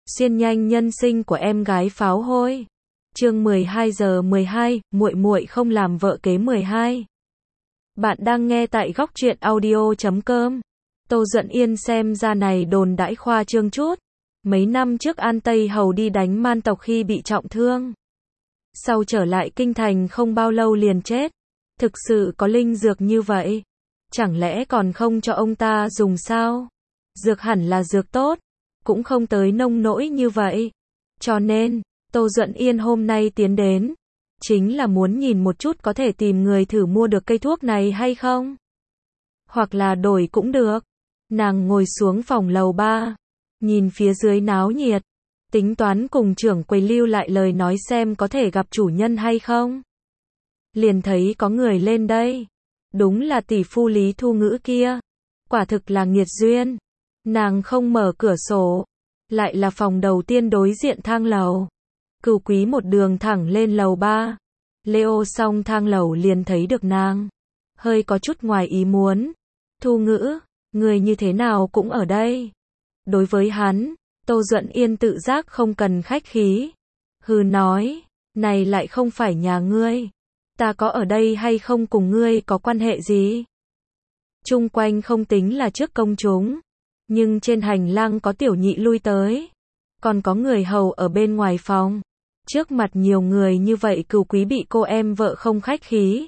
Xuyên nhanh nhân sinh của em gái pháo hôi. Chương 12 giờ 12, muội muội không làm vợ kế 12. Bạn đang nghe tại góc truyện audio.com. Tô Duẫn Yên xem ra này đồn đãi khoa trương chút. Mấy năm trước An Tây Hầu đi đánh man tộc khi bị trọng thương. Sau trở lại kinh thành không bao lâu liền chết. Thực sự có linh dược như vậy? Chẳng lẽ còn không cho ông ta dùng sao? Dược hẳn là dược tốt, cũng không tới nông nỗi như vậy. Cho nên, Tô Duẫn Yên hôm nay tiến đến, chính là muốn nhìn một chút có thể tìm người thử mua được cây thuốc này hay không. Hoặc là đổi cũng được. Nàng ngồi xuống phòng lầu 3, nhìn phía dưới náo nhiệt, tính toán cùng trưởng quầy lưu lại lời nói xem có thể gặp chủ nhân hay không. Liền thấy có người lên đây. Đúng là tỷ phu Lý Thu Ngữ kia. Quả thực là nghiệt duyên. Nàng không mở cửa sổ. Lại là phòng đầu tiên đối diện thang lầu. Cửu Quý một đường thẳng lên lầu 3. Leo xong thang lầu liền thấy được nàng. Hơi có chút ngoài ý muốn. Thu Ngữ, người như thế nào cũng ở đây. Đối với hắn, Tô Duẫn Yên tự giác không cần khách khí. Hừ nói, này lại không phải nhà ngươi. Ta có ở đây hay không cùng ngươi có quan hệ gì? Chung quanh không tính là trước công chúng. Nhưng trên hành lang có tiểu nhị lui tới. Còn có người hầu ở bên ngoài phòng. Trước mặt nhiều người như vậy Cửu Quý bị cô em vợ không khách khí.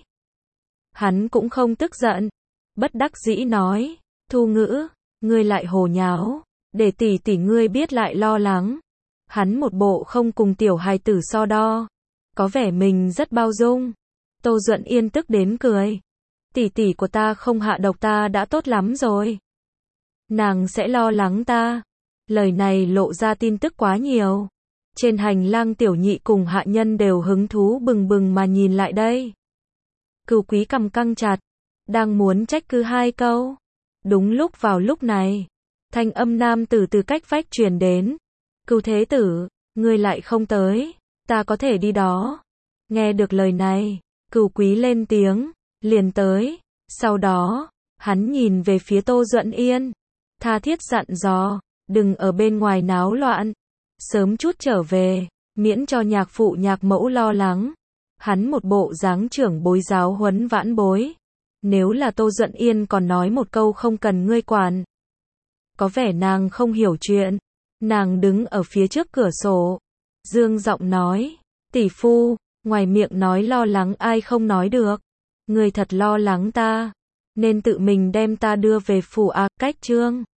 Hắn cũng không tức giận. Bất đắc dĩ nói. Thu Ngữ, ngươi lại hồ nháo. Để tỷ tỷ ngươi biết lại lo lắng. Hắn một bộ không cùng tiểu hài tử so đo. Có vẻ mình rất bao dung. Tô Duẫn Yên tức đến cười. Tỷ tỷ của ta không hạ độc ta đã tốt lắm rồi. Nàng sẽ lo lắng ta. Lời này lộ ra tin tức quá nhiều. Trên hành lang tiểu nhị cùng hạ nhân đều hứng thú bừng bừng mà nhìn lại đây. Cửu Quý cằm căng chặt. Đang muốn trách cứ hai câu. Đúng lúc vào lúc này. Thanh âm nam tử từ cách vách truyền đến. Cửu thế tử, ngươi lại không tới. Ta có thể đi đó. Nghe được lời này. Cửu Quý lên tiếng, liền tới. Sau đó, hắn nhìn về phía Tô Duẫn Yên. Tha thiết dặn dò, đừng ở bên ngoài náo loạn. Sớm chút trở về, miễn cho nhạc phụ nhạc mẫu lo lắng. Hắn một bộ dáng trưởng bối giáo huấn vãn bối. Nếu là Tô Duẫn Yên còn nói một câu không cần ngươi quản. Có vẻ nàng không hiểu chuyện. Nàng đứng ở phía trước cửa sổ. Dương giọng nói, tỷ phu. Ngoài miệng nói lo lắng ai không nói được. Người thật lo lắng ta. Nên tự mình đem ta đưa về phủ cách trương.